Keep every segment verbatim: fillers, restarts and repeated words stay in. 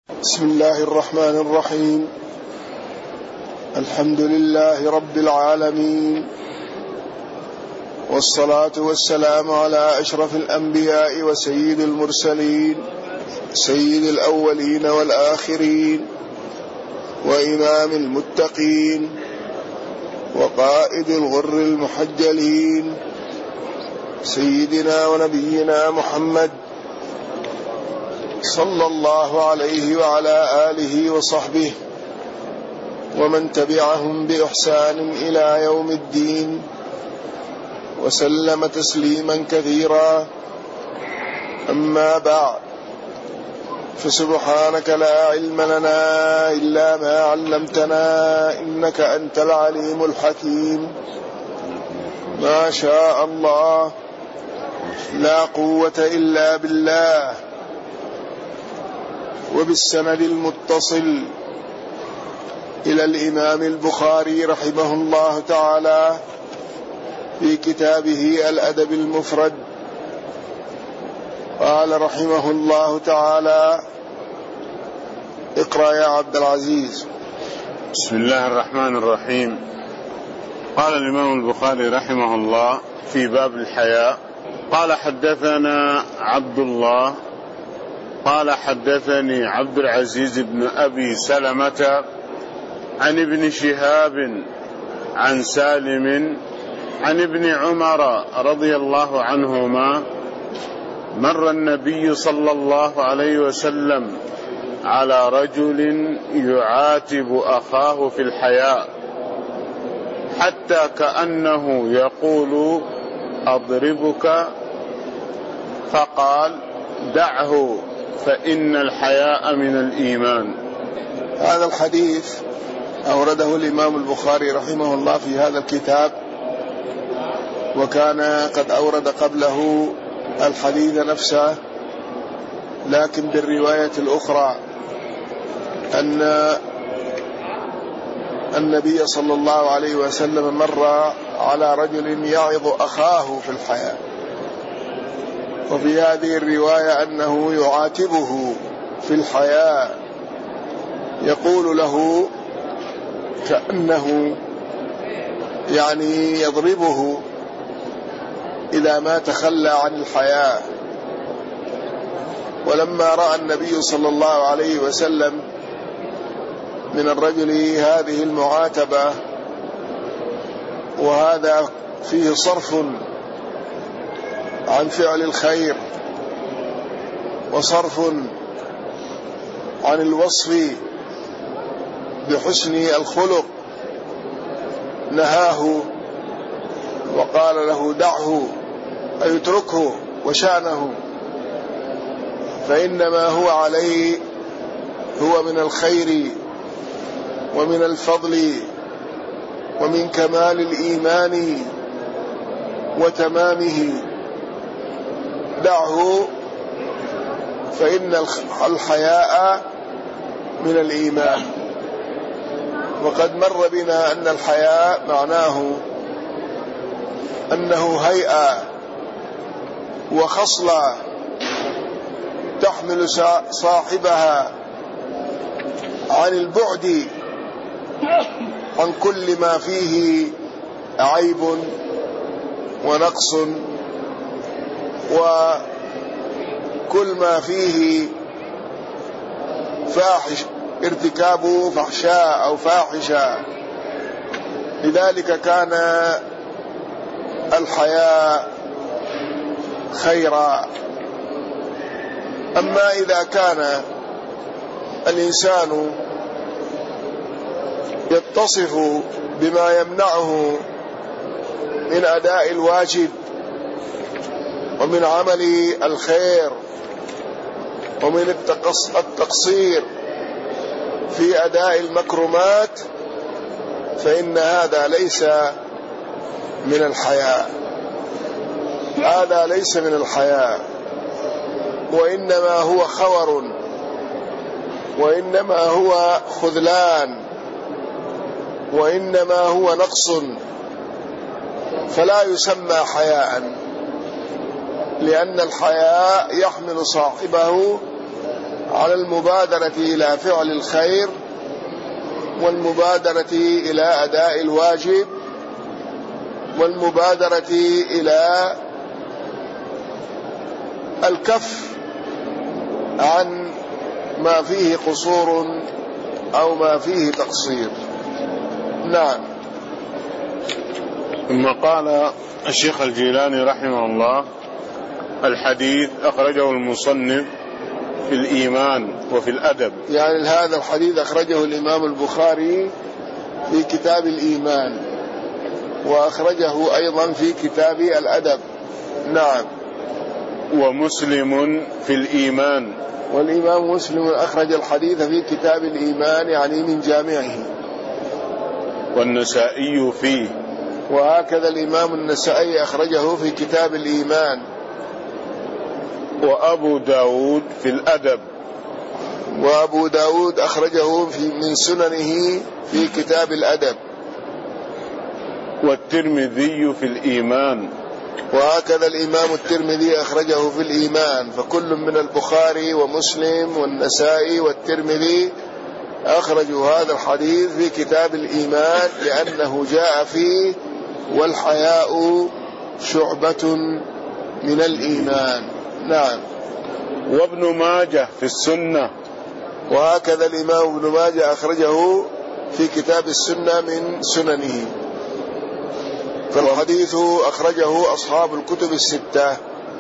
بسم الله الرحمن الرحيم. الحمد لله رب العالمين، والصلاة والسلام على أشرف الأنبياء وسيد المرسلين، سيد الأولين والآخرين، وإمام المتقين، وقائد الغر المحجلين، سيدنا ونبينا محمد صلى الله عليه وعلى آله وصحبه ومن تبعهم بإحسان إلى يوم الدين، وسلم تسليما كثيرا. أما بعد، فسبحانك لا علم لنا إلا ما علمتنا إنك أنت العليم الحكيم. ما شاء الله، لا قوة إلا بالله. وبالسند المتصل إلى الإمام البخاري رحمه الله تعالى في كتابه الأدب المفرد، قال رحمه الله تعالى: اقرأ يا عبد العزيز. بسم الله الرحمن الرحيم. قال الإمام البخاري رحمه الله في باب الحياء: قال حدثنا عبد الله قال حدثني عبد العزيز بن أبي سلمة عن ابن شهاب عن سالم عن ابن عمر رضي الله عنهما: مر النبي صلى الله عليه وسلم على رجل يعاتب أخاه في الحياء، حتى كأنه يقول: أضربك، فقال: دعه فإن الحياء من الإيمان. هذا الحديث أورده الإمام البخاري رحمه الله في هذا الكتاب، وكان قد أورد قبله الحديث نفسه، لكن بالرواية الأخرى أن النبي صلى الله عليه وسلم مر على رجل يعظ أخاه في الحياة، وفي هذه الرواية أنه يعاتبه في الحياة، يقول له كأنه يعني يضربه إذا ما تخلى عن الحياة. ولما رأى النبي صلى الله عليه وسلم من الرجل هذه المعاتبة، وهذا فيه صرف عن فعل الخير وصرف عن الوصف بحسن الخلق، نهاه وقال له: دعه، أي اتركه وشأنه، فإنما هو عليه هو من الخير ومن الفضل ومن كمال الإيمان وتمامه. دعه فإن الحياء من الإيمان. وقد مر بنا أن الحياء معناه أنه هيئة وخصلة تحمل صاحبها عن البعد عن كل ما فيه عيب ونقص، وكل ما فيه فاحش ارتكاب فحشاء أو فاحشة. لذلك كان الحياء خيرا. أما إذا كان الإنسان يتصف بما يمنعه من أداء الواجب ومن عمل الخير ومن التقصير في أداء المكرمات، فإن هذا ليس من الحياء، هذا ليس من الحياء، وإنما هو خور، وإنما هو خذلان، وإنما هو نقص، فلا يسمى حياء، لأن الحياء يحمل صاحبه على المبادرة إلى فعل الخير والمبادرة إلى أداء الواجب والمبادرة إلى الكف عن ما فيه قصور أو ما فيه تقصير. نعم. ثم قال الشيخ الجيلاني رحمه الله: الحديث أخرجه المصنف في الإيمان وفي الأدب. يعني هذا الحديث أخرجه الإمام البخاري في كتاب الإيمان، وأخرجه أيضا في كتاب الأدب. نعم. ومسلم في الإيمان، والإمام مسلم أخرج الحديث في كتاب الإيمان يعني من جامعه. والنسائي فيه، وهكذا الإمام النسائي أخرجه في كتاب الإيمان. وأبو داود في الأدب، وأبو داود أخرجه في من سننه في كتاب الأدب. والترمذي في الإيمان، وهكذا الإمام الترمذي أخرجه في الإيمان. فكل من البخاري ومسلم والنسائي والترمذي أخرجوا هذا الحديث في كتاب الإيمان، لأنه جاء فيه: والحياء شعبة من الإيمان. نعم. وابن ماجه في السنة، وهكذا الإمام ابن ماجه أخرجه في كتاب السنة من سننه. فالحديث أخرجه أصحاب الكتب الستة.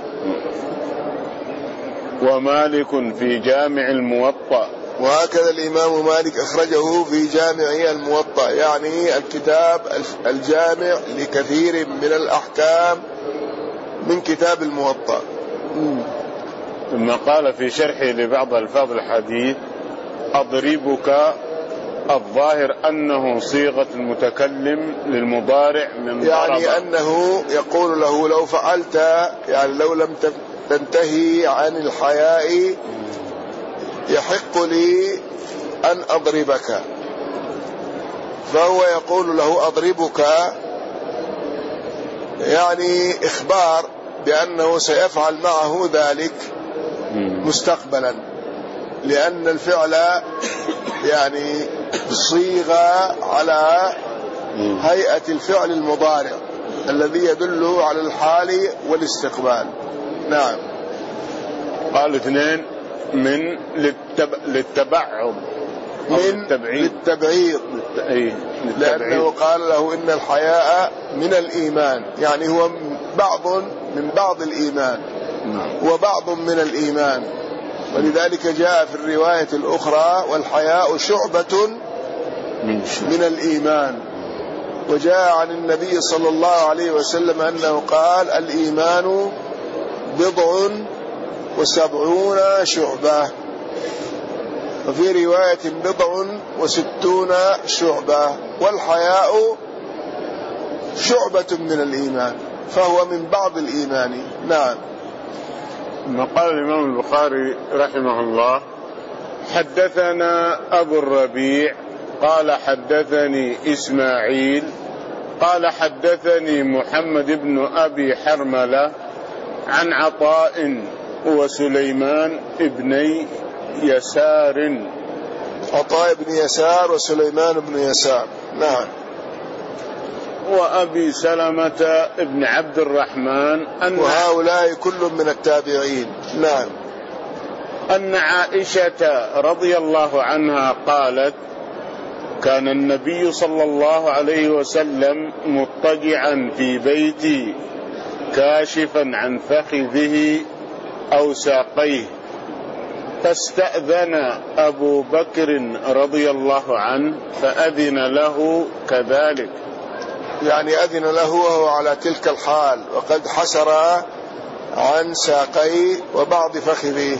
ومالك في جامع الموطأ، وهكذا الإمام مالك أخرجه في جامع الموطأ، يعني الكتاب الجامع لكثير من الأحكام من كتاب الموطأ. ثم قال في شرحه لبعض ألفاظ الحديث: أضربك، الظاهر أنه صيغة المتكلم للمضارع من ضرب، يعني أنه يقول له: لو فعلت، يعني لو لم تنتهي عن الحياء يحق لي أن أضربك. فهو يقول له: أضربك، يعني إخبار بأنه سيفعل معه ذلك مستقبلا، لأن الفعل يعني صيغة على هيئة الفعل المضارع الذي يدل على الحال والاستقبال. نعم. قال اثنين: من للتب... للتبعض، من للتبعيض، لأنه قال له: إن الحياء من الإيمان، يعني هو بعض من بعض الإيمان وبعض من الإيمان. ولذلك جاء في الرواية الأخرى: والحياء شعبة من الإيمان. وجاء عن النبي صلى الله عليه وسلم أنه قال: الإيمان بضع وسبعون شعبة، وفي رواية بضع وستون شعبة. والحياء شعبة من الإيمان، فهو من بعض الإيمان. نعم. ما قال الإمام البخاري رحمه الله: حدثنا أبو الربيع قال حدثني إسماعيل قال حدثني محمد بن أبي حرملة عن عطاء وسليمان ابني يسار. عطاء بن يسار وسليمان بن يسار. نعم. وأبي سلمة ابن عبد الرحمن، أن وهؤلاء كل من التابعين. نعم. أن عائشة رضي الله عنها قالت: كان النبي صلى الله عليه وسلم مضطجعا في بيتي كاشفا عن فخذه أو ساقيه، فاستأذن أبو بكر رضي الله عنه فأذن له كذلك، يعني أذن له وهو على تلك الحال وقد حسر عن ساقيه وبعض فخذه.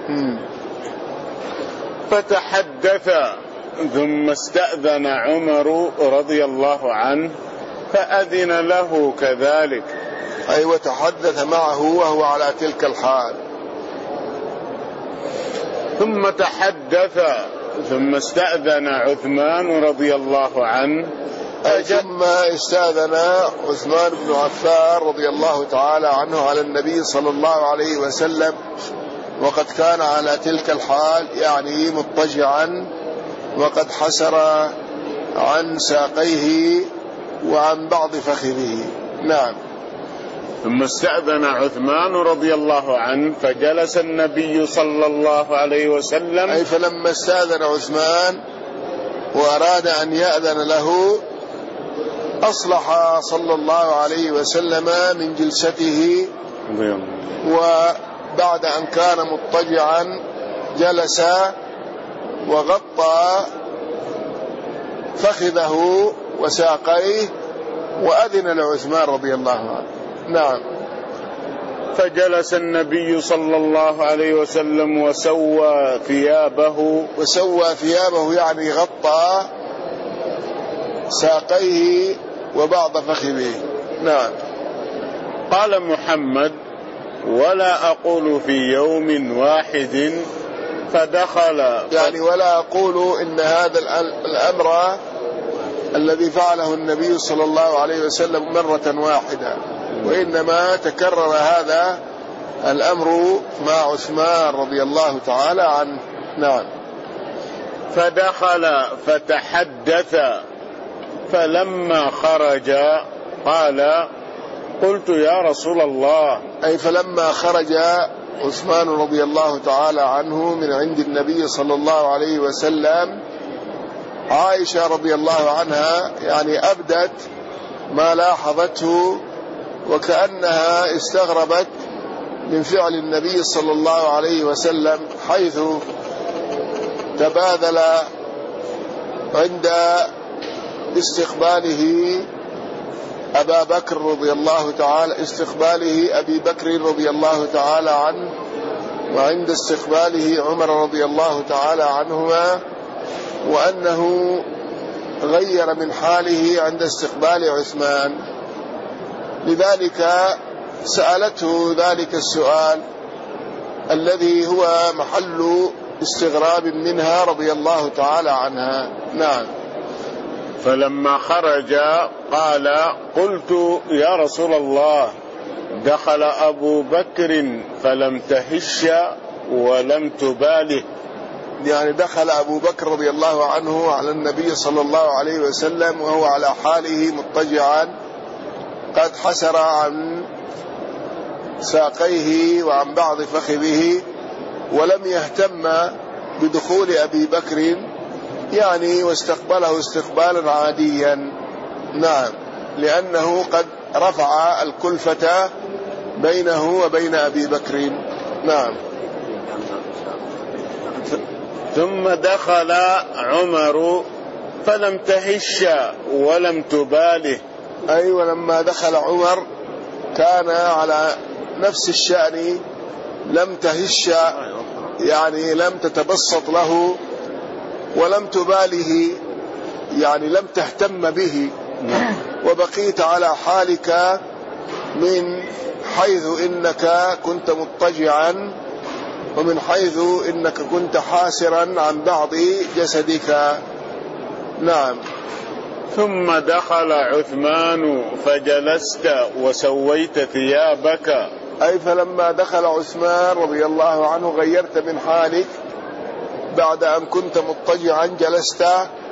فتحدث، ثم استأذن عمر رضي الله عنه فأذن له كذلك، أي وتحدث معه وهو على تلك الحال. ثم تحدث، ثم استأذن عثمان رضي الله عنه، ثم استأذن عثمان بن عفان رضي الله تعالى عنه على النبي صلى الله عليه وسلم وقد كان على تلك الحال يعني مضطجعا وقد حسر عن ساقيه وعن بعض فخذه. نعم. ثم استأذن عثمان رضي الله عنه فجلس النبي صلى الله عليه وسلم. أي فلما استأذن عثمان وأراد أن يأذن له أصلح صلى الله عليه وسلم من جلسته، وبعد أن كان مضطجعا جلس وغطى فخذه وساقيه وأذن لعثمان رضي الله عنه. نعم. فجلس النبي صلى الله عليه وسلم وسوى ثيابه. وسوى ثيابه يعني غطى ساقيه وبعض فخذه. نعم. قال محمد: ولا أقول في يوم واحد فدخل، يعني ولا أقول إن هذا الأمر الذي فعله النبي صلى الله عليه وسلم مرة واحدة، وإنما تكرر هذا الأمر مع عثمان رضي الله تعالى عنه. نعم. فدخل فتحدث، فلما خرج قال: قلت يا رسول الله. أي فلما خرج عثمان رضي الله تعالى عنه من عند النبي صلى الله عليه وسلم، عائشة رضي الله عنها يعني أبدت ما لاحظته، وكأنها استغربت من فعل النبي صلى الله عليه وسلم، حيث تبادل عند استقباله أبا بكر رضي الله تعالى استقباله أبي بكر رضي الله تعالى عنه، وعند استقباله عمر رضي الله تعالى عنهما، وأنه غير من حاله عند استقبال عثمان. لذلك سألته ذلك السؤال الذي هو محل استغراب منها رضي الله تعالى عنها. نعم. فلما خرج قال: قلت يا رسول الله، دخل أبو بكر فلم تهش ولم تباله. يعني دخل أبو بكر رضي الله عنه على النبي صلى الله عليه وسلم وهو على حاله مضطجعا، قد حسر عن ساقيه وعن بعض فخذه، ولم يهتم بدخول أبي بكر يعني، واستقبله استقبالا عاديا. نعم. لأنه قد رفع الكلفة بينه وبين أبي بكر. نعم. ثم دخل عمر فلم تهش ولم تباله. أي ولما دخل عمر كان على نفس الشأن، لم تهش يعني لم تتبسط له، ولم تباله يعني لم تهتم به، وبقيت على حالك من حيث إنك كنت مضطجعا، ومن حيث إنك كنت حاسرا عن بعض جسدك. نعم. ثم دخل عثمان فجلست وسويت ثيابك. أي فلما دخل عثمان رضي الله عنه غيرت من حالك، بعد أن كنت مضطجعا جلست،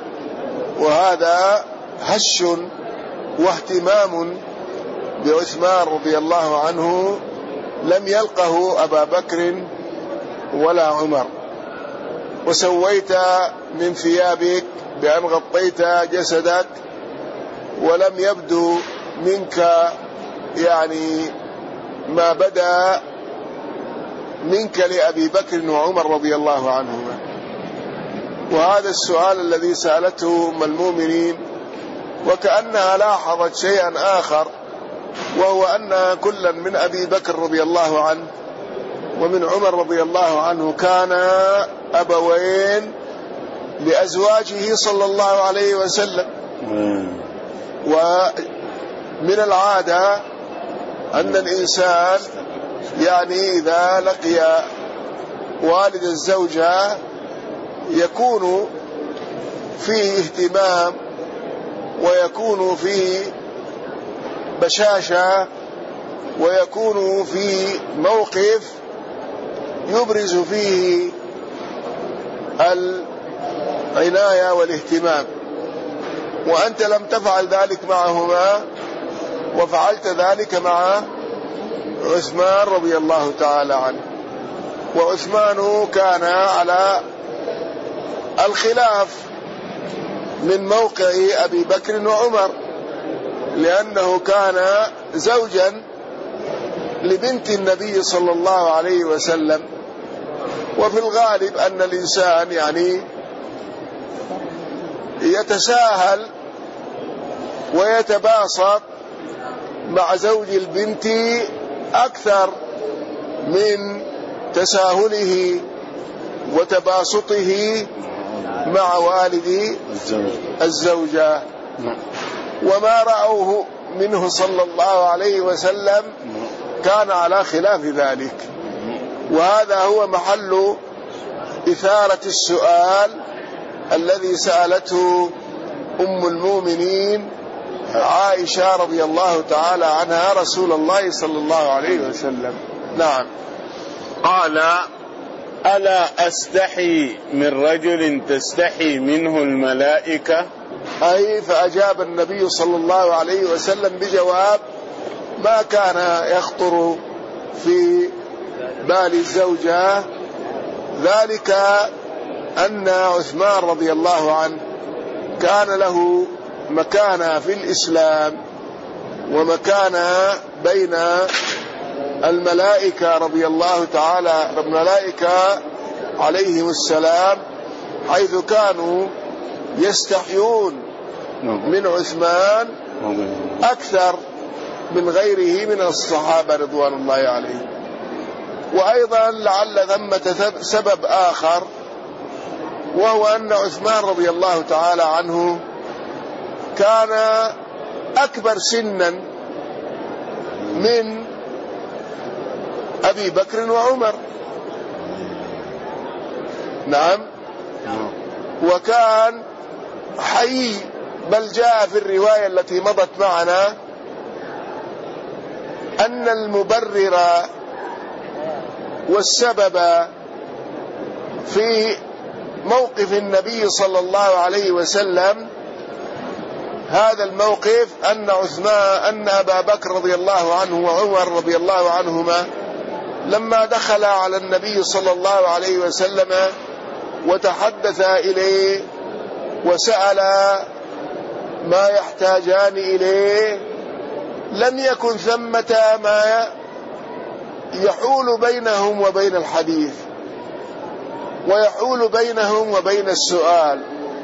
وهذا هش واهتمام بعثمان رضي الله عنه لم يلقه أبا بكر ولا عمر. وسويت من ثيابك بأن غطيت جسدك، ولم يبدو منك يعني ما بدا منك لأبي بكر وعمر رضي الله عنهما. وهذا السؤال الذي سألته أم المؤمنين، وكأنها لاحظت شيئا آخر، وهو أن كلا من أبي بكر رضي الله عنه ومن عمر رضي الله عنه كانا أبوين لأزواجه صلى الله عليه وسلم. ومن العادة أن الإنسان يعني إذا لقي والد الزوجة يكون فيه اهتمام، ويكون فيه بشاشة، ويكون فيه موقف يبرز فيه العناية والاهتمام، وأنت لم تفعل ذلك معهما وفعلت ذلك مع عثمان رضي الله تعالى عنه. وعثمان كان على الخلاف من موقع أبي بكر وعمر، لأنه كان زوجا لبنت النبي صلى الله عليه وسلم، وفي الغالب أن الإنسان يعني يتساهل ويتباسط مع زوج البنت أكثر من تساهله وتباسطه مع والد الزوجة. وما رأوه منه صلى الله عليه وسلم كان على خلاف ذلك، وهذا هو محل إثارة السؤال الذي سألته أم المؤمنين عائشة رضي الله تعالى عنها رسول الله صلى الله عليه وسلم. نعم. قال: ألا أستحي من رجل تستحي منه الملائكة؟ أي فأجاب النبي صلى الله عليه وسلم بجواب ما كان يخطر في بال الزوجة، ذلك أن عثمان رضي الله عنه كان له مكانة في الإسلام ومكانة بين الملائكة رضي الله تعالى الملائكة عليهم السلام، حيث كانوا يستحيون من عثمان أكثر من غيره من الصحابة رضوان الله عليهم. وأيضا لعل ثمة سبب آخر، وهو أن عثمان رضي الله تعالى عنه كان أكبر سنا من أبي بكر وعمر. نعم. وكان حي، بل جاء في الرواية التي مضت معنا أن المبرر والسبب في موقف النبي صلى الله عليه وسلم هذا الموقف أن عثمان أن أبا بكر رضي الله عنه وعمر رضي الله عنهما لما دخل على النبي صلى الله عليه وسلم وتحدث إليه وسأل ما يحتاجان إليه، لم يكن ثمة ما يحول بينهم وبين الحديث ويحول بينهم وبين السؤال،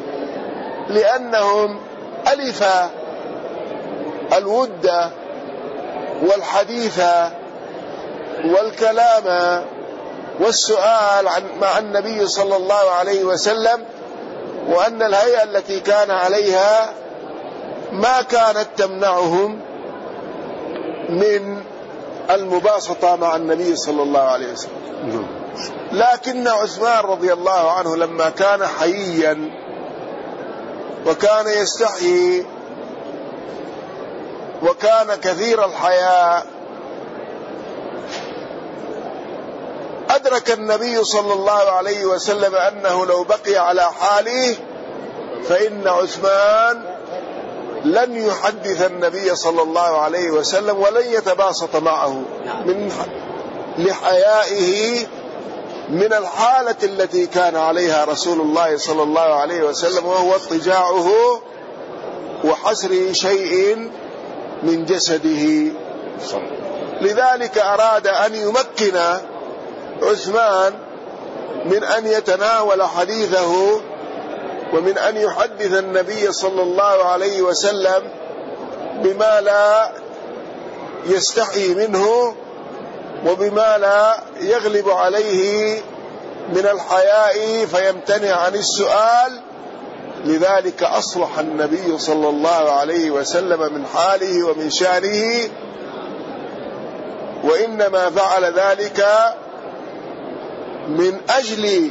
لأنهم ألف الود والحديث والكلام والسؤال عن مع النبي صلى الله عليه وسلم، وأن الهيئة التي كان عليها ما كانت تمنعهم من المباسطة مع النبي صلى الله عليه وسلم. لكن عثمان رضي الله عنه لما كان حييا وكان يستحيي وكان كثير الحياء، أدرك النبي صلى الله عليه وسلم أنه لو بقي على حاله فإن عثمان لن يحدث النبي صلى الله عليه وسلم ولن يتباسط معه من لحيائه من الحالة التي كان عليها رسول الله صلى الله عليه وسلم، وهو اضطجاعه وحسر شيء من جسده. لذلك أراد أن يمكن عثمان من أن يتناول حديثه ومن أن يحدث النبي صلى الله عليه وسلم بما لا يستحي منه وبما لا يغلب عليه من الحياء فيمتنع عن السؤال. لذلك أصلح النبي صلى الله عليه وسلم من حاله ومن شأنه، وإنما فعل ذلك من أجل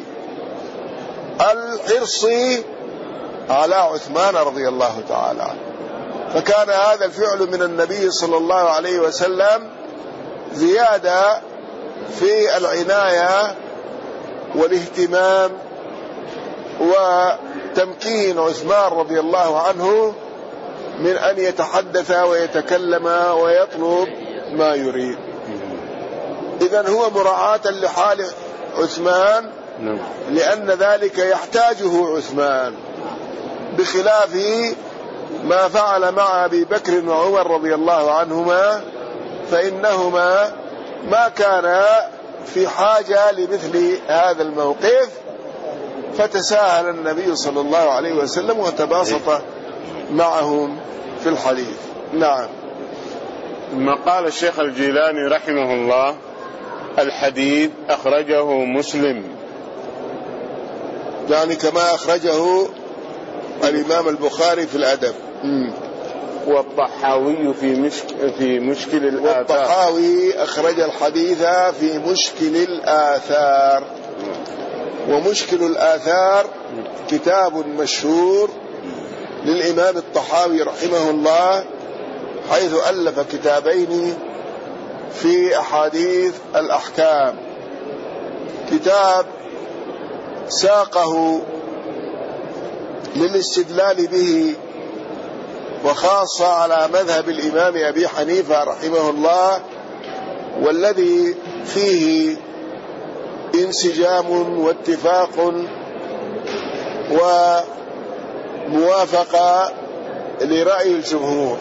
الحرص على عثمان رضي الله تعالى عنه. فكان هذا الفعل من النبي صلى الله عليه وسلم زيادة في العناية والاهتمام وتمكين عثمان رضي الله عنه من أن يتحدث ويتكلم ويطلب ما يريد. إذن هو مراعاة لحال عثمان، لأن ذلك يحتاجه عثمان، بخلاف ما فعل مع أبي بكر وعمر رضي الله عنهما، فإنهما ما كانا في حاجة لمثل هذا الموقف، فتساهل النبي صلى الله عليه وسلم وتباسط معهم في الحديث. نعم. ثم قال الشيخ الجيلاني رحمه الله: الحديث أخرجه مسلم، يعني كما أخرجه الإمام البخاري في الأدب، والطحاوي في مشك في مشكل الآثار، والطحاوي أخرج الحديث في مشكل الآثار. ومشكل الآثار كتاب مشهور للإمام الطحاوي رحمه الله، حيث ألف كتابين في أحاديث الأحكام. كتاب ساقه للاستدلال به، وخاصة على مذهب الإمام أبي حنيفة رحمه الله، والذي فيه انسجام واتفاق وموافقة لرأي الجمهور.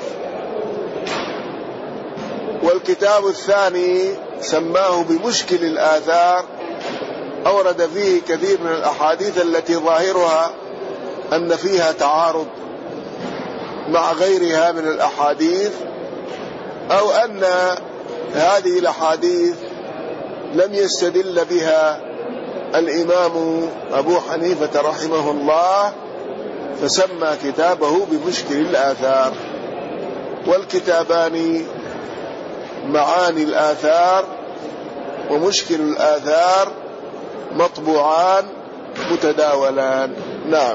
والكتاب الثاني سماه بمشكل الآثار، أورد فيه كثير من الأحاديث التي ظاهرها أن فيها تعارض مع غيرها من الأحاديث، أو أن هذه الأحاديث لم يستدل بها الإمام أبو حنيفة رحمه الله، فسمى كتابه بمشكل الآثار. والكتابان معاني الآثار ومشكل الآثار مطبوعان متداولان. نعم.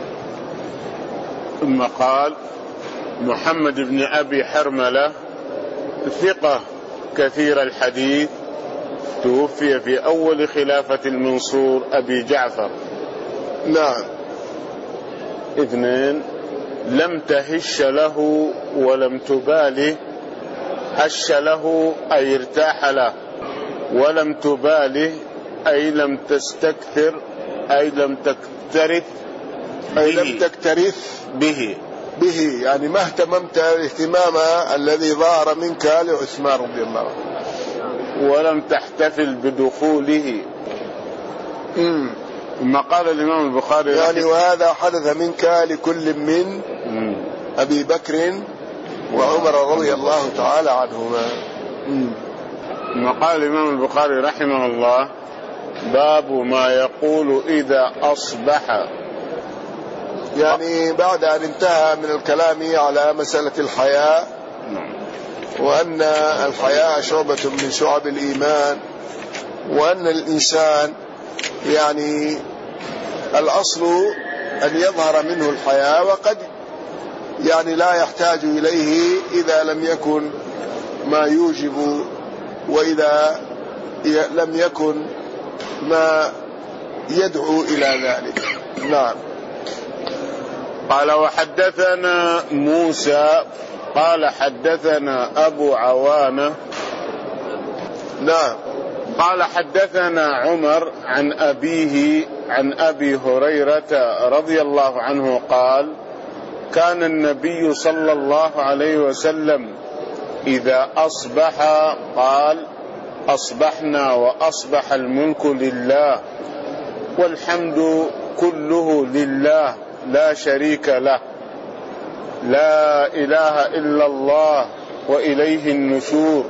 ثم قال: محمد بن أبي حرملة ثقة كثير الحديث، توفي في أول خلافة المنصور أبي جعفر. نعم. اثنين: لم تهش له ولم تباله. هش له أي ارتاح له، ولم تباله أي لم تستكثر، أي لم تكترث، أي لم تكترث به به يعني ما اهتممت الاهتمام الذي ظهر منك لعثمان رضي الله عنه. ولم تحتفل بدخوله. امم ثم قال الإمام البخاري يعني وهذا حدث منك لكل من مم. أبي بكر وعمر رضي الله تعالى عنهما. ثم قال الإمام البخاري رحمه الله: باب ما يقول إذا أصبح، يعني بعد أن انتهى من الكلام على مسألة الحياء، وأن الحياء شعبة من شعب الإيمان، وأن الإنسان يعني الأصل أن يظهر منه الحياء، وقد يعني لا يحتاج إليه إذا لم يكن ما يوجب، وإذا لم يكن ما يدعو إلى ذلك. نعم. قال: وحدثنا موسى قال حدثنا أبو عوانة. نعم. قال حدثنا عمر عن أبيه عن أبي هريرة رضي الله عنه قال: كان النبي صلى الله عليه وسلم إذا أصبح قال: أصبحنا وأصبح الملك لله والحمد كله لله لا شريك له، لا إله إلا الله وإليه النشور.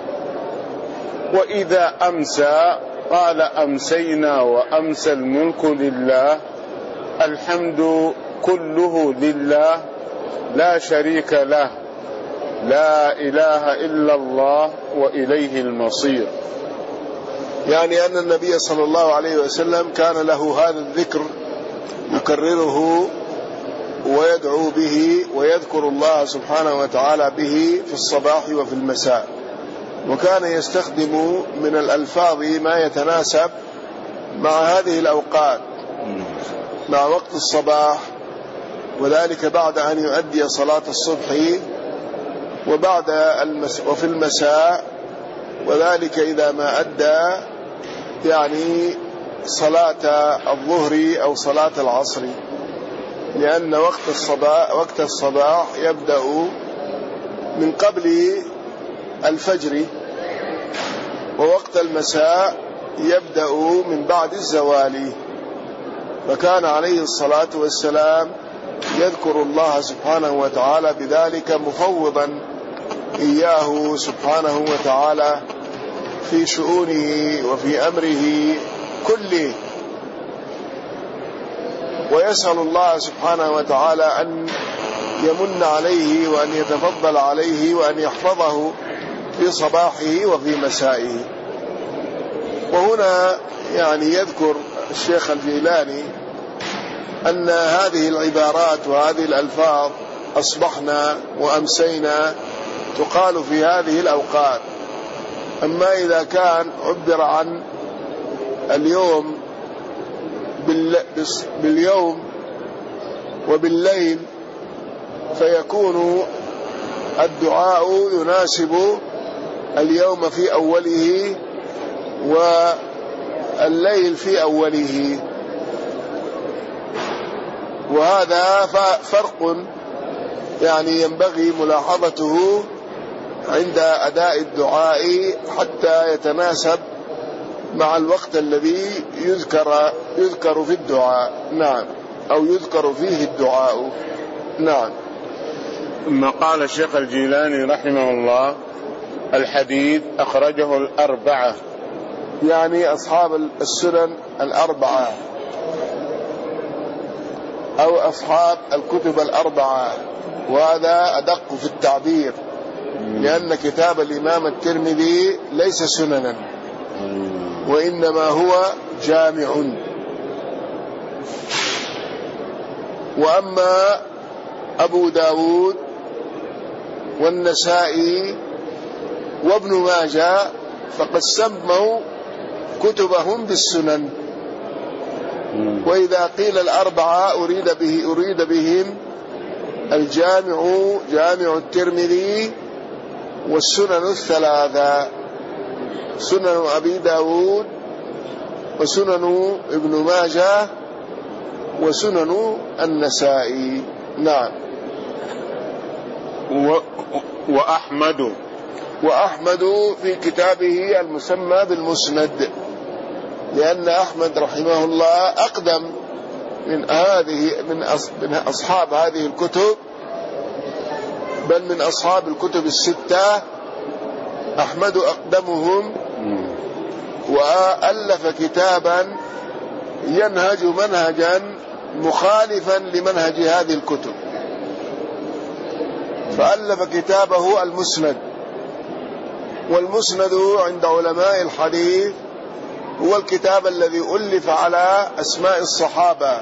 وإذا أمسى قال: أمسينا وأمسى الملك لله، الحمد كله لله لا شريك له، لا إله إلا الله وإليه المصير. يعني أن النبي صلى الله عليه وسلم كان له هذا الذكر يكرره ويدعو به ويذكر الله سبحانه وتعالى به في الصباح وفي المساء، وكان يستخدم من الألفاظ ما يتناسب مع هذه الأوقات، مع وقت الصباح، وذلك بعد أن يؤدي صلاة الصبح، وبعد المس وفي المساء، وذلك إذا ما أدى يعني صلاة الظهر أو صلاة العصر، لأن وقت الصباح وقت الصباح يبدأ من قبل الفجر، ووقت المساء يبدأ من بعد الزوال. فكان عليه الصلاة والسلام يذكر الله سبحانه وتعالى بذلك، مفوضا إياه سبحانه وتعالى في شؤونه وفي أمره كله، ويسأل الله سبحانه وتعالى أن يمن عليه وأن يتفضل عليه وأن يحفظه في صباحه وفي مسائه. وهنا يعني يذكر الشيخ الجيلاني أن هذه العبارات وهذه الألفاظ أصبحنا وأمسينا تقال في هذه الأوقات. أما إذا كان عبر عن اليوم باليوم وبالليل فيكون الدعاء يناسب اليوم في أوله والليل في أوله، وهذا فرق يعني ينبغي ملاحظته عند أداء الدعاء حتى يتناسب مع الوقت الذي يذكر يذكر في الدعاء. نعم، أو يذكر فيه الدعاء. نعم. ثم قال الشيخ الجيلاني رحمه الله: الحديث أخرجه الأربعة، يعني أصحاب السنن الأربعة أو أصحاب الكتب الأربعة، وهذا أدق في التعبير، لأن كتاب الإمام الترمذي ليس سننا وإنما هو جامع. وأما أبو داود والنسائي وابن ماجه فقد سموا كتبهم بالسنن، وإذا قيل الأربعة أريد به أريد بهم الجامع، جامع الترمذي، والسنن الثلاثة، سنن أبي داود وسنن ابن ماجه وسنن النسائي. نعم. وأحمد وأحمد في كتابه المسمى بالمسند، لأن أحمد رحمه الله أقدم من هذه من أصحاب هذه الكتب، بل من أصحاب الكتب الستة أحمد أقدمهم، وألف كتابا ينهج منهجا مخالفا لمنهج هذه الكتب، فألف كتابه المسند. والمسند عند علماء الحديث هو الكتاب الذي ألف على أسماء الصحابة،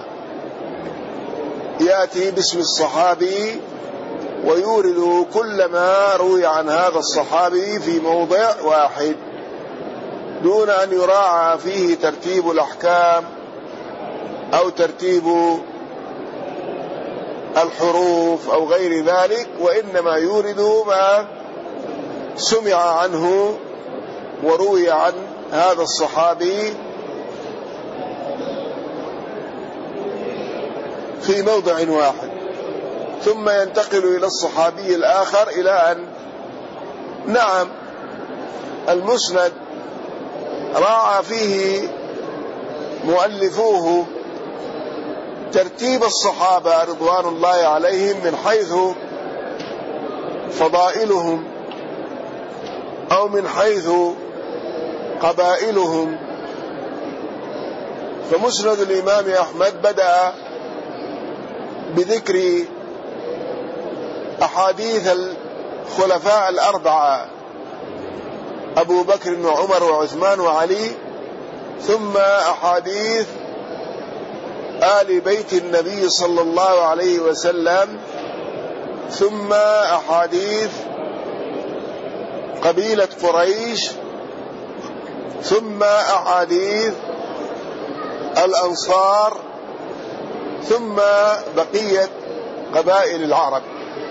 يأتي باسم الصحابي ويورد كل ما روي عن هذا الصحابي في موضع واحد، دون أن يراعى فيه ترتيب الأحكام أو ترتيب الحروف أو غير ذلك، وإنما يورد ما سمع عنه وروي عن هذا الصحابي في موضع واحد، ثم ينتقل إلى الصحابي الآخر إلى أن نعم المسند راعى فيه مؤلفوه ترتيب الصحابة رضوان الله عليهم من حيث فضائلهم أو من حيث قبائلهم. فمسند الإمام أحمد بدأ بذكر أحاديث الخلفاء الأربعة أبو بكر وعمر وعثمان وعلي، ثم أحاديث آل بيت النبي صلى الله عليه وسلم، ثم أحاديث قبيلة قريش، ثم أحاديث الأنصار ثم بقية قبائل العرب.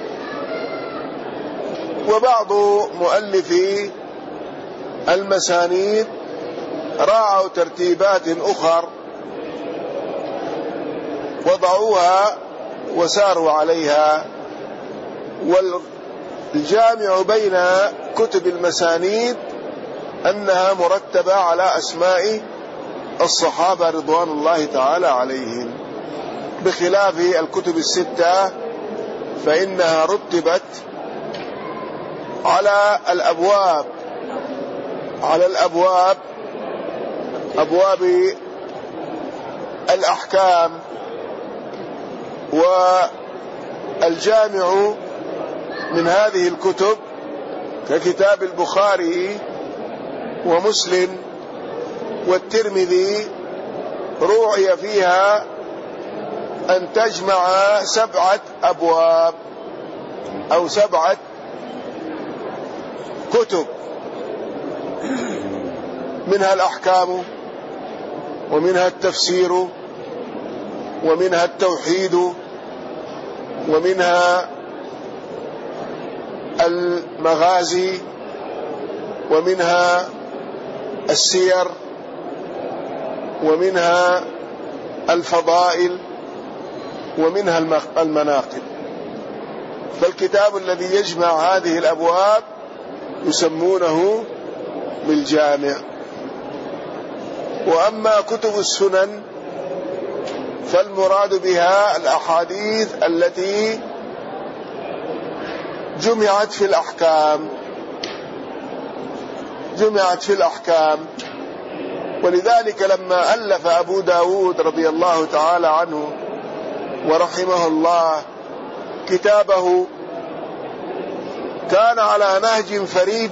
وبعض مؤلفي المسانيد راعوا ترتيبات أخر وضعوها وساروا عليها، والجامع بين كتب المسانيد أنها مرتبة على أسماء الصحابة رضوان الله تعالى عليهم، بخلاف الكتب الستة فإنها رتبت على الأبواب على الأبواب أبواب الأحكام. والجامع من هذه الكتب ككتاب البخاري ومسلم والترمذي روعي فيها أن تجمع سبعة أبواب أو سبعة كتب، منها الأحكام ومنها التفسير ومنها التوحيد ومنها المغازي ومنها السير ومنها الفضائل ومنها المناقب. فالكتاب الذي يجمع هذه الأبواب يسمونه بالجامع. وأما كتب السنن فالمراد بها الأحاديث التي جمعت في الأحكام جمعت في الأحكام ولذلك لما ألف أبو داود رضي الله تعالى عنه ورحمه الله كتابه كان على نهج فريد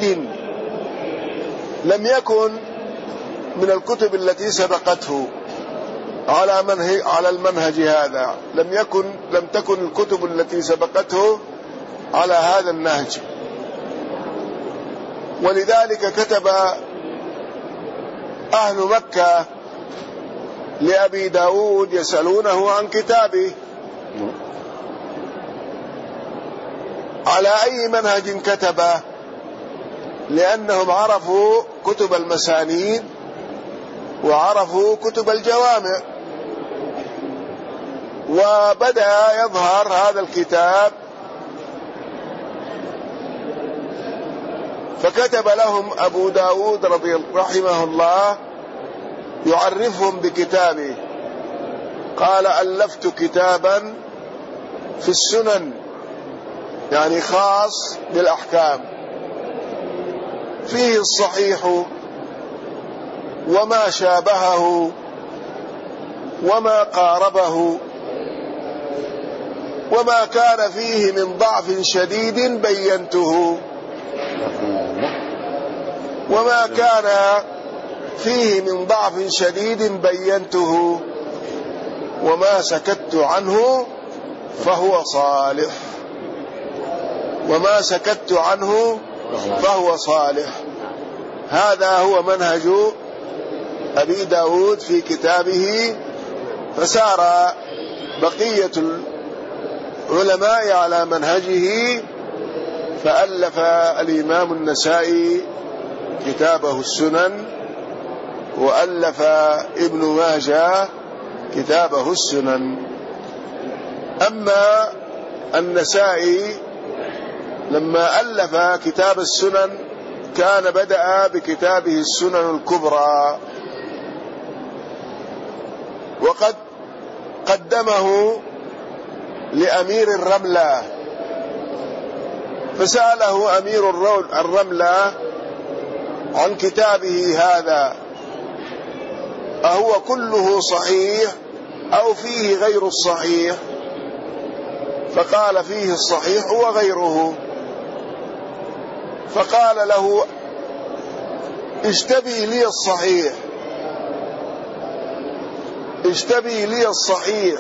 لم يكن من الكتب التي سبقته على منهج على المنهج هذا، لم يكن لم تكن الكتب التي سبقته على هذا النهج. ولذلك كتب أهل مكة لأبي داود يسألونه عن كتابه على أي منهج كتبه، لأنهم عرفوا كتب المسانيد وعرفوا كتب الجوامع. وبدأ يظهر هذا الكتاب فكتب لهم أبو داود رضي رحمه الله يعرفهم بكتابه، قال ألفت كتابا في السنن، يعني خاص بالأحكام، فيه الصحيح وما شابهه وما قاربه، وما كان فيه من ضعف شديد بينته، وما كان فيه من ضعف شديد بينته، وما سكت عنه فهو صالح وما سكت عنه فهو صالح. هذا هو منهج أبي داود في كتابه. فسار بقية العلماء على منهجه، فألف الإمام النسائي كتابه السنن، وألف ابن ماجه كتابه السنن. أما النسائي لما ألف كتاب السنن كان بدأ بكتابه السنن الكبرى، وقد قدمه لأمير الرملة، فسأله أمير الرملة عن كتابه هذا أهو كله صحيح أو فيه غير الصحيح؟ فقال فيه الصحيح وغيره. فقال له اشتبي لي الصحيح اشتبي لي الصحيح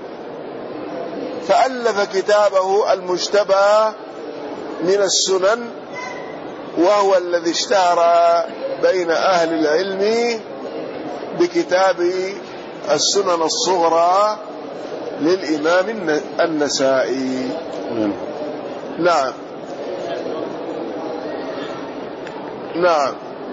فألف كتابه المجتبى من السنن، وهو الذي اشتهر بين أهل العلم بكتاب السنن الصغرى للإمام النسائي. نعم نعم.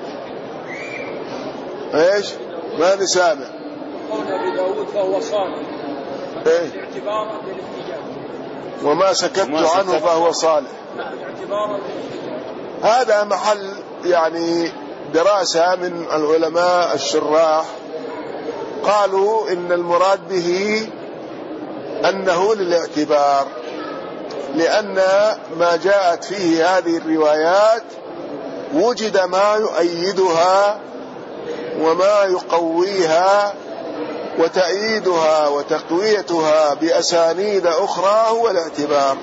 ايش؟ ما نسامع. قول أبي داود فهو صالح. إيه؟ اعتبارا بالاحتجاج. وما سكت عنه فهو صالح. اعتبارا هذا محل يعني دراسة من العلماء الشراح، قالوا إن المراد به أنه للاعتبار، لأن ما جاءت فيه هذه الروايات وجد ما يؤيدها وما يقويها وتأييدها وتقويتها بأسانيد أخرى هو الاعتبار.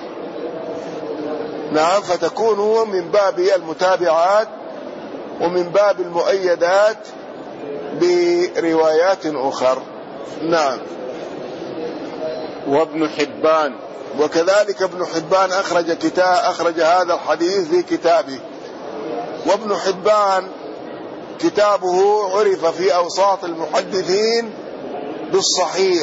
نعم، فتكون من باب المتابعات ومن باب المؤيدات بروايات أخرى. نعم. وابن حبان، وكذلك ابن حبان أخرج كتاب أخرج هذا الحديث في كتابه. وابن حبان كتابه عرف في أوساط المحدثين بالصحيح،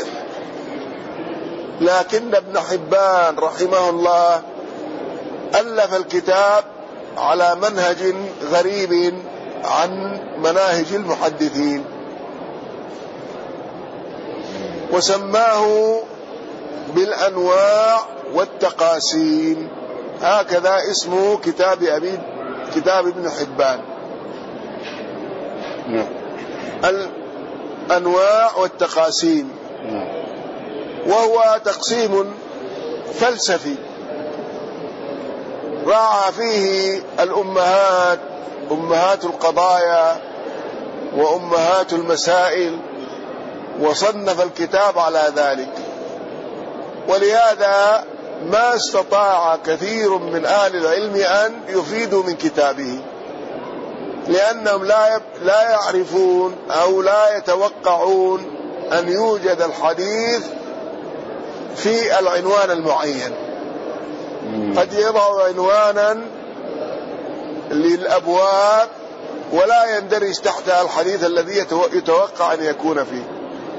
لكن ابن حبان رحمه الله ألف الكتاب على منهج غريب عن مناهج المحدثين، وسماه بالأنواع والتقاسيم. هكذا اسمه كتاب أبي كتاب ابن حبان، الأنواع والتقاسيم، وهو تقسيم فلسفي راعى فيه الأمهات، أمهات القضايا وأمهات المسائل، وصنف الكتاب على ذلك. ولهذا ما استطاع كثير من أهل العلم أن يفيدوا من كتابه، لأنهم لا لا يعرفون أو لا يتوقعون أن يوجد الحديث في العنوان المعين. قد يضع عنوانا للأبواب ولا يندرج تحتها الحديث الذي يتوقع أن يكون فيه،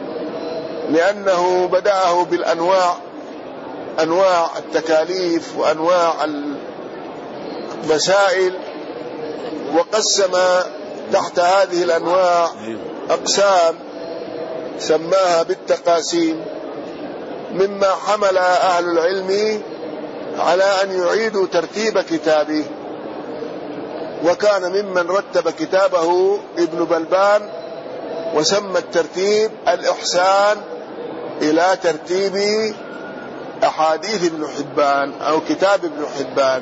لأنه بدأه بالأنواع، أنواع التكاليف وأنواع المسائل، وقسم تحت هذه الأنواع أقسام سماها بالتقاسيم، مما حمل أهل العلم على أن يعيدوا ترتيب كتابه. وكان ممن رتب كتابه ابن بلبان، وسمى الترتيب الإحسان إلى ترتيب أحاديث ابن حبان أو كتاب ابن حبان.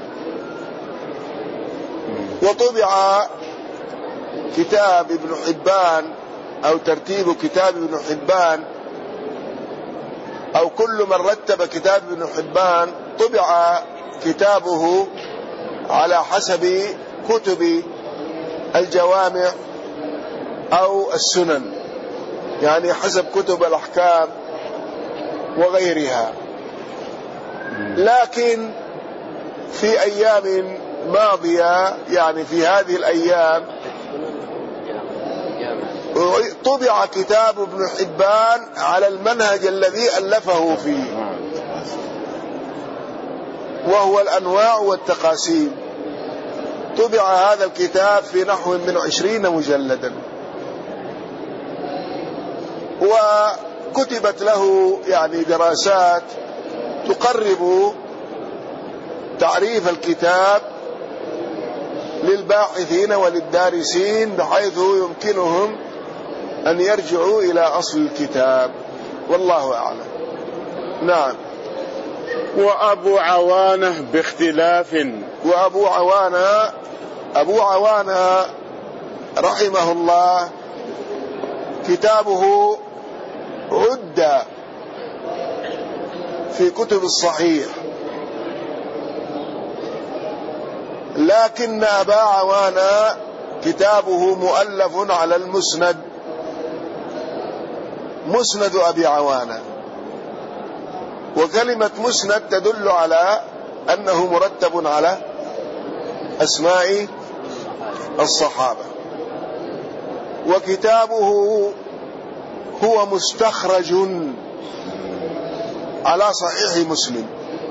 وطبع كتاب ابن حبان أو ترتيب كتاب ابن حبان أو كل من رتب كتاب ابن حبان طبع كتابه على حسب كتب الجوامع أو السنن، يعني حسب كتب الأحكام وغيرها. لكن في أيام ماضية، يعني في هذه الأيام، طبع كتاب ابن حبان على المنهج الذي ألفه فيه، وهو الأنواع والتقاسيم. طبع هذا الكتاب في نحو من عشرين مجلدا، وكتبت له يعني دراسات تقرب تعريف الكتاب للباحثين وللدارسين، بحيث يمكنهم أن يرجعوا إلى أصل الكتاب، والله أعلم. نعم. وأبو عوانة باختلاف. وأبو عوانة أبو عوانة رحمه الله كتابه عد في كتب الصحيح، لكن أبا عوانة كتابه مؤلف على المسند، مسند أبي عوانة. وكلمة مسند تدل على أنه مرتب على أسماء الصحابة. وكتابه هو مستخرج على صحيح مسلم،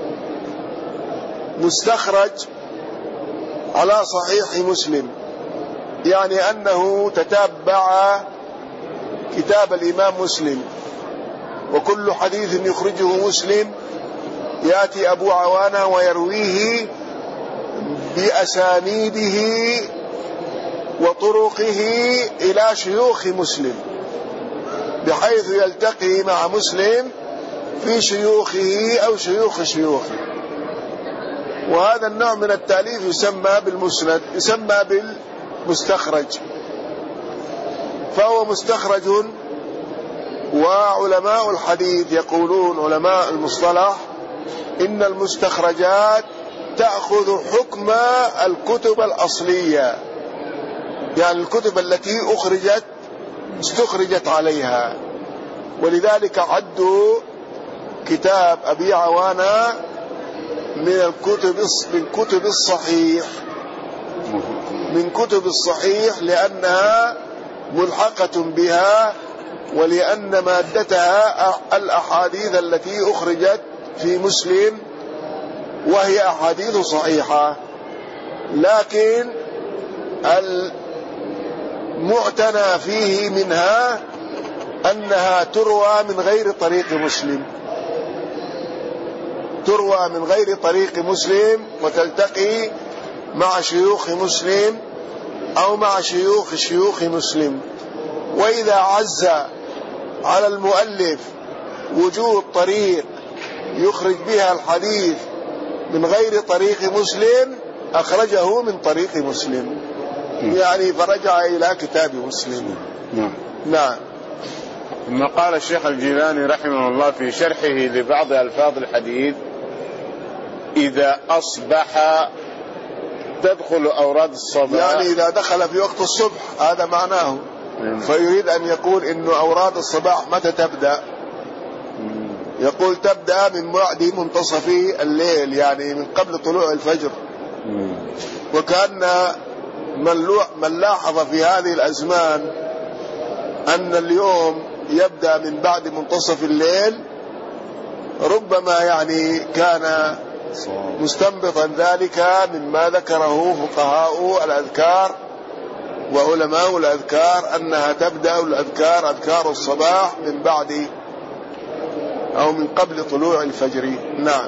مستخرج على صحيح مسلم، يعني أنه تتبع كتاب الإمام مسلم، وكل حديث يخرجه مسلم يأتي أبو عوانة ويرويه بأسانيده وطرقه إلى شيوخ مسلم، بحيث يلتقي مع مسلم في شيوخه أو شيوخ شيوخه. وهذا النوع من التأليف يسمى بالمسند، يسمى بالمستخرج، فهو مستخرج. وعلماء الحديث يقولون، علماء المصطلح، إن المستخرجات تأخذ حكم الكتب الأصلية، يعني الكتب التي أخرجت استخرجت عليها. ولذلك عدوا كتاب أبي عوانة من الكتب من كتب الصحيح من كتب الصحيح لأنها ملحقة بها، ولأن مادتها الأحاديث التي أخرجت في مسلم، وهي أحاديث صحيحة، لكن المعتنى فيه منها أنها تروى من غير طريق مسلم، تروى من غير طريق مسلم وتلتقي مع شيوخ مسلم أو مع شيوخ شيوخ مسلم. وإذا عز على المؤلف وجود طريق يخرج بها الحديث من غير طريق مسلم أخرجه من طريق مسلم، يعني فرجع إلى كتاب مسلم. نعم. نعم. ثم قال الشيخ الجيلاني رحمه الله في شرحه لبعض ألفاظ الحديث: إذا أصبح تدخل أوراد الصباح، يعني إذا دخل في وقت الصبح، هذا معناه. فيريد أن يقول إن أوراد الصباح متى تبدأ؟ يقول تبدأ من بعد منتصف الليل، يعني من قبل طلوع الفجر. وكأن من لاحظ في هذه الأزمان أن اليوم يبدأ من بعد منتصف الليل، ربما يعني كان مستنبطا ذلك مما ذكره فقهاء الأذكار وعلماء الأذكار، أنها تبدأ الأذكار أذكار الصباح من بعد أو من قبل طلوع الفجر. نعم.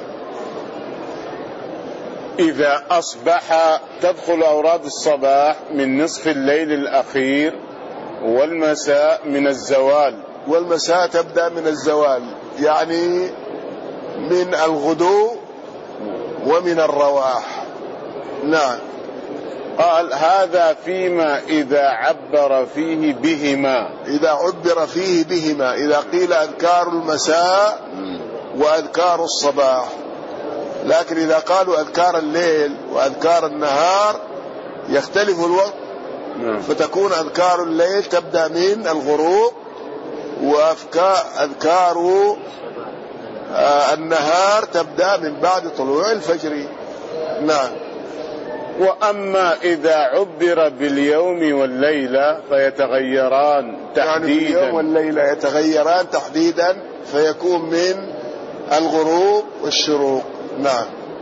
إذا أصبح تدخل أوراد الصباح من نصف الليل الأخير، والمساء من الزوال. والمساء تبدأ من الزوال، يعني من الغدو ومن الرواح. نعم. قال: هذا فيما إذا عبر فيه بهما. إذا عبر فيه بهما، إذا قيل أذكار المساء وأذكار الصباح، لكن إذا قالوا أذكار الليل وأذكار النهار يختلف الوقت، فتكون أذكار الليل تبدأ من الغروب، وأذكار النهار تبدأ من بعد طلوع الفجر. نعم. وأما إذا عبر باليوم والليلة فيتغيران تحديدا، يعني اليوم والليلة يتغيران تحديدا، فيكون من الغروب والشروق. نعم.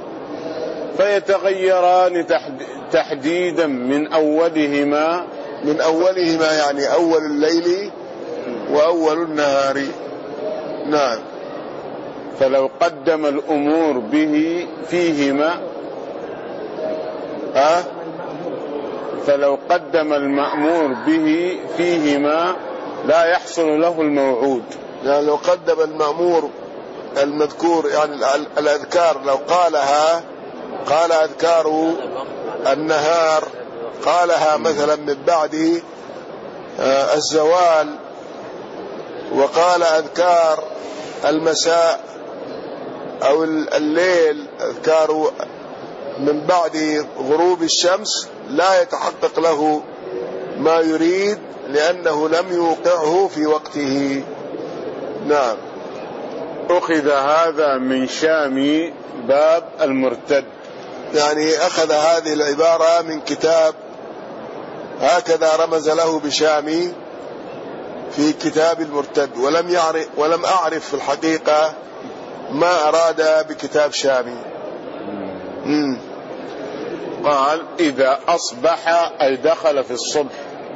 فيتغيران تحديدا من أولهما من أولهما يعني أول الليل وأول النهار. نعم. فلو قدم الأمور به فيهما ها؟ فلو قدم المأمور به فيهما لا يحصل له الموعود. يعني لو قدم المأمور المذكور، يعني الأذكار لو قالها، قال أذكار النهار قالها مثلا من بعد الزوال، وقال أذكار المساء أو الليل أذكار من بعد غروب الشمس، لا يتحقق له ما يريد لأنه لم يوقعه في وقته. نعم. أخذ هذا من شامي باب المرتد، يعني أخذ هذه العبارة من كتاب هكذا رمز له بشامي في كتاب المرتد، ولم يعرف ولم أعرف في الحقيقة ما أراد بكتاب شامي. مم. قال إذا أصبح أي دخل في الصبح.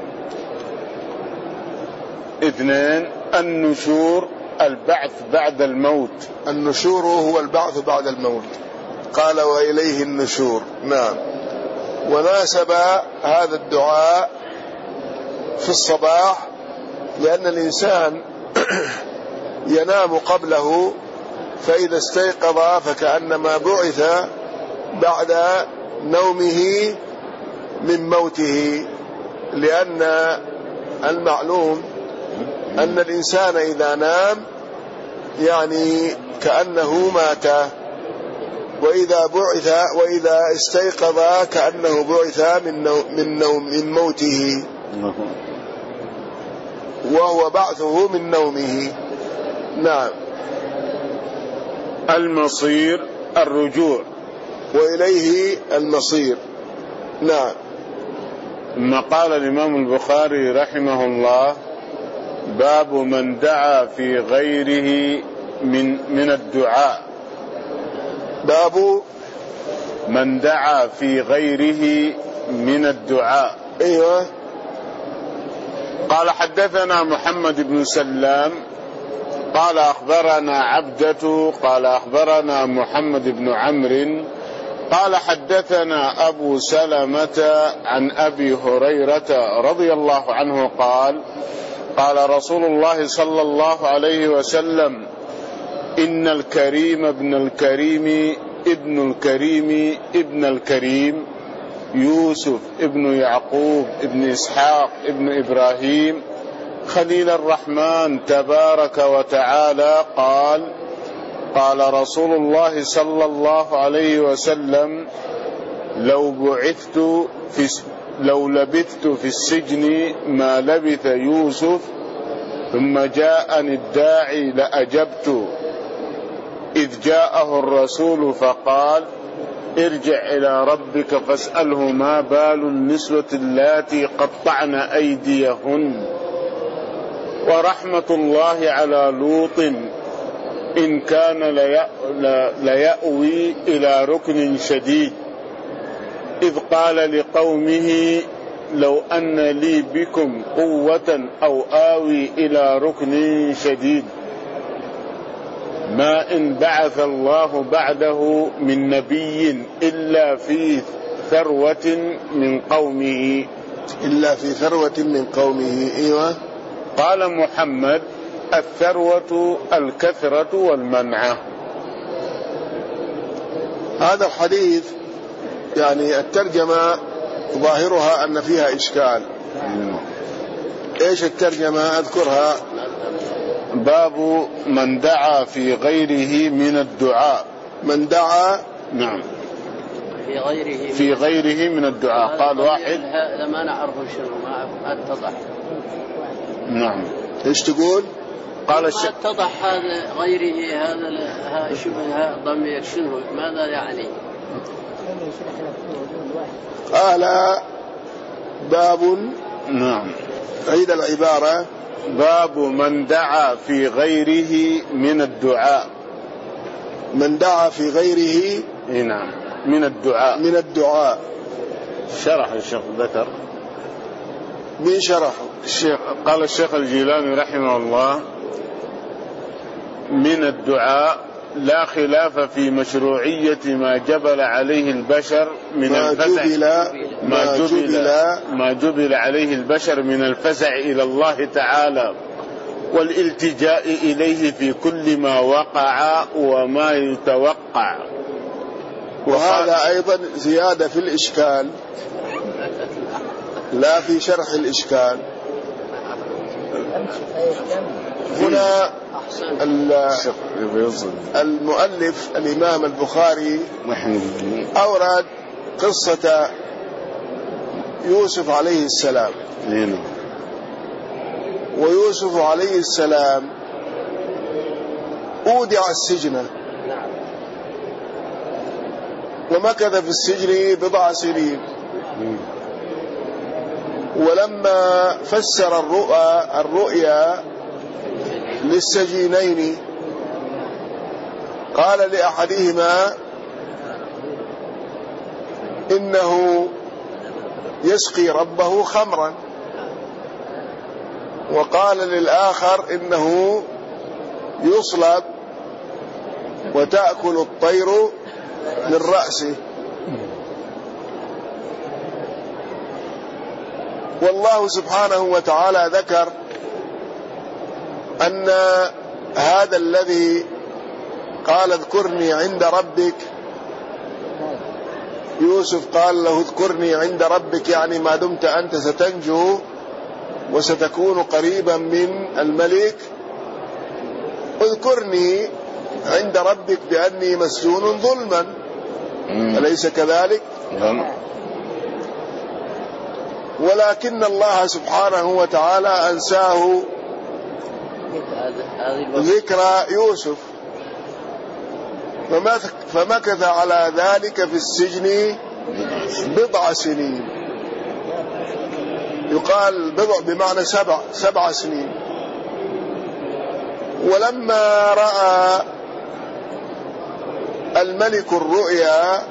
اثنين النشور البعث بعد الموت. النشور هو البعث بعد الموت، قال وإليه النشور. نعم. وناسب هذا الدعاء في الصباح لأن الإنسان ينام قبله، فإذا استيقظ فكأنما بعث بعد نومه من موته، لأن المعلوم أن الإنسان إذا نام يعني كأنه مات، وإذا بعث وإذا استيقظ كأنه بعث من نوم من, نوم من موته، وهو بعثه من نومه. نعم. المصير الرجوع، وإليه المصير. نعم. ثم قال الإمام البخاري رحمه الله باب من دعا في غيره من من الدعاء. باب من دعا في غيره من الدعاء. ايوه. قال حدثنا محمد بن سلام قال أخبرنا عبدة قال أخبرنا محمد بن عمرو قال حدثنا أبو سلمة عن أبي هريرة رضي الله عنه قال قال رسول الله صلى الله عليه وسلم إن الكريم ابن الكريم ابن الكريم ابن الكريم يوسف ابن يعقوب ابن إسحاق ابن إبراهيم خليل الرحمن تبارك وتعالى قال قال رسول الله صلى الله عليه وسلم لو بعثت في لو لبثت في السجن ما لبث يوسف ثم جاءني الداعي لأجبت إذ جاءه الرسول فقال ارجع إلى ربك فاسأله ما بال النسوة اللاتي قطعن أيديهن ورحمة الله على لوط إن كان ليأوي إلى ركن شديد إذ قال لقومه لو أن لي بكم قوة أو آوي إلى ركن شديد ما إن بعث الله بعده من نبي إلا في ثروة من قومه إلا في ثروة من قومه. إيوه. قال محمد الثروة الكثرة والمنعة. هذا الحديث يعني الترجمة ظاهرها أن فيها إشكال. إيش الترجمة؟ أذكرها. باب من دعا في غيره من الدعاء. من دعا نعم في غيره في غيره من الدعاء. قال واحد هذا ما نعرفه شنو ما اتضح. نعم. ايش تقول؟ قال الش... ما اتضح هذا غيره هذا شبه ضمير شنو ماذا يعني؟ قال باب. نعم. عيد العبارة. باب من دعا في غيره من الدعاء. من دعا في غيره. نعم من الدعاء. من الدعاء. شرح الشيخ ذكر. مين شرحه؟ الشيخ قال الشيخ الجيلاني رحمه الله من الدعاء لا خلاف في مشروعية ما جبل عليه البشر من ما الفزع جبل ما, ما, جبل جبل ما جبل عليه البشر من الفزع إلى الله تعالى والالتجاء إليه في كل ما وقع وما يتوقع. وهذا أيضا زيادة في الإشكال لا في شرح الإشكال. هنا المؤلف الإمام البخاري أورد قصة يوسف عليه السلام. ويوسف عليه السلام أودع السجن ومكث في السجن بضع سنين، ولما فسر الرؤى الرؤيا للسجينين قال لأحدهما إنه يسقي ربه خمرا، وقال للآخر إنه يصلب وتأكل الطير من رأسه. والله سبحانه وتعالى ذكر أن هذا الذي قال اذكرني عند ربك، يوسف قال له اذكرني عند ربك، يعني ما دمت أنت ستنجو وستكون قريبا من الملك، اذكرني عند ربك بأني مسجون ظلما، أليس كذلك؟ ولكن الله سبحانه وتعالى أنساه ذكر يوسف، فمكث على ذلك في السجن بضع سنين، يقال بضع بمعنى سبع سبع سنين. ولما رأى الملك الرؤيا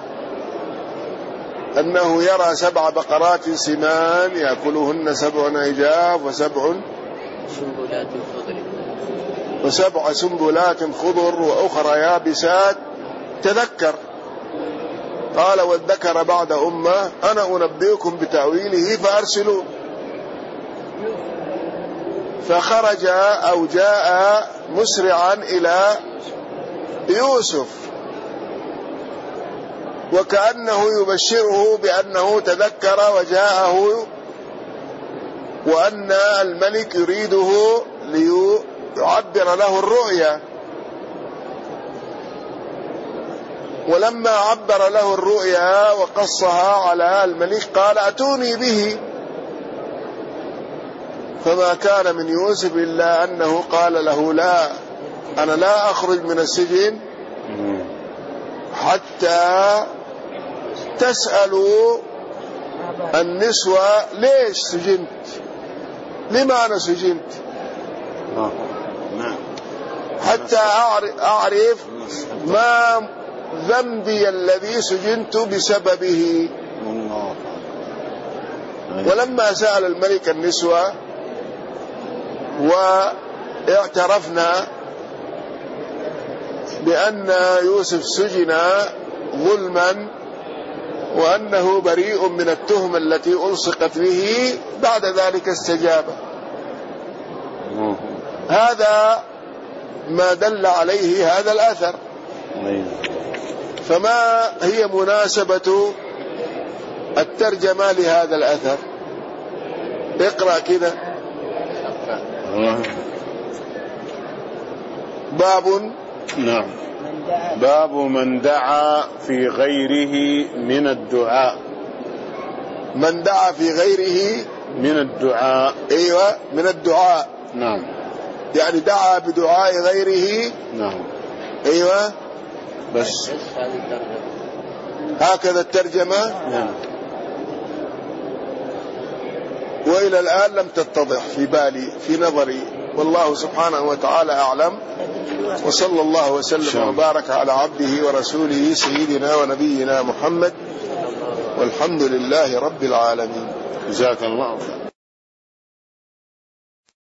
أنه يرى سبع بقرات سمان يأكلهن سبع عجاف وسبع وسبع سنبلات خضر وأخرى يابسات، تذكر قال والذكر بعد أمة أنا أنبئكم بتأويله فأرسلون. فخرج أو جاء مسرعا إلى يوسف وكأنه يبشره بأنه تذكر وجاءه، وأن الملك يريده ليعبر له الرؤيا. ولما عبر له الرؤيا وقصها على الملك قال أتوني به، فما كان من يوسف إلا أنه قال له لا، أنا لا أخرج من السجن حتى تسألوا النسوة ليش سجنت، لما أنا سجنت، حتى أعرف ما ذنبي الذي سجنت بسببه. ولما سأل الملك النسوة واعترفنا بأن يوسف سجن ظلما وأنه بريء من التهمة التي ألصقت به، بعد ذلك استجاب. هذا ما دل عليه هذا الأثر. فما هي مناسبة الترجمة لهذا الأثر؟ اقرأ كده. باب نعم باب من دعا في غيره من الدعاء. من دعا في غيره من الدعاء. ايوه من الدعاء. نعم يعني دعا بدعاء غيره. نعم ايوه بس هكذا الترجمة. نعم. وإلى الآن لم تتضح في بالي في نظري، والله سبحانه وتعالى أعلم. وصلى الله وسلم وبارك على عبده ورسوله سيدنا ونبينا محمد، والحمد لله رب العالمين. جزاك الله.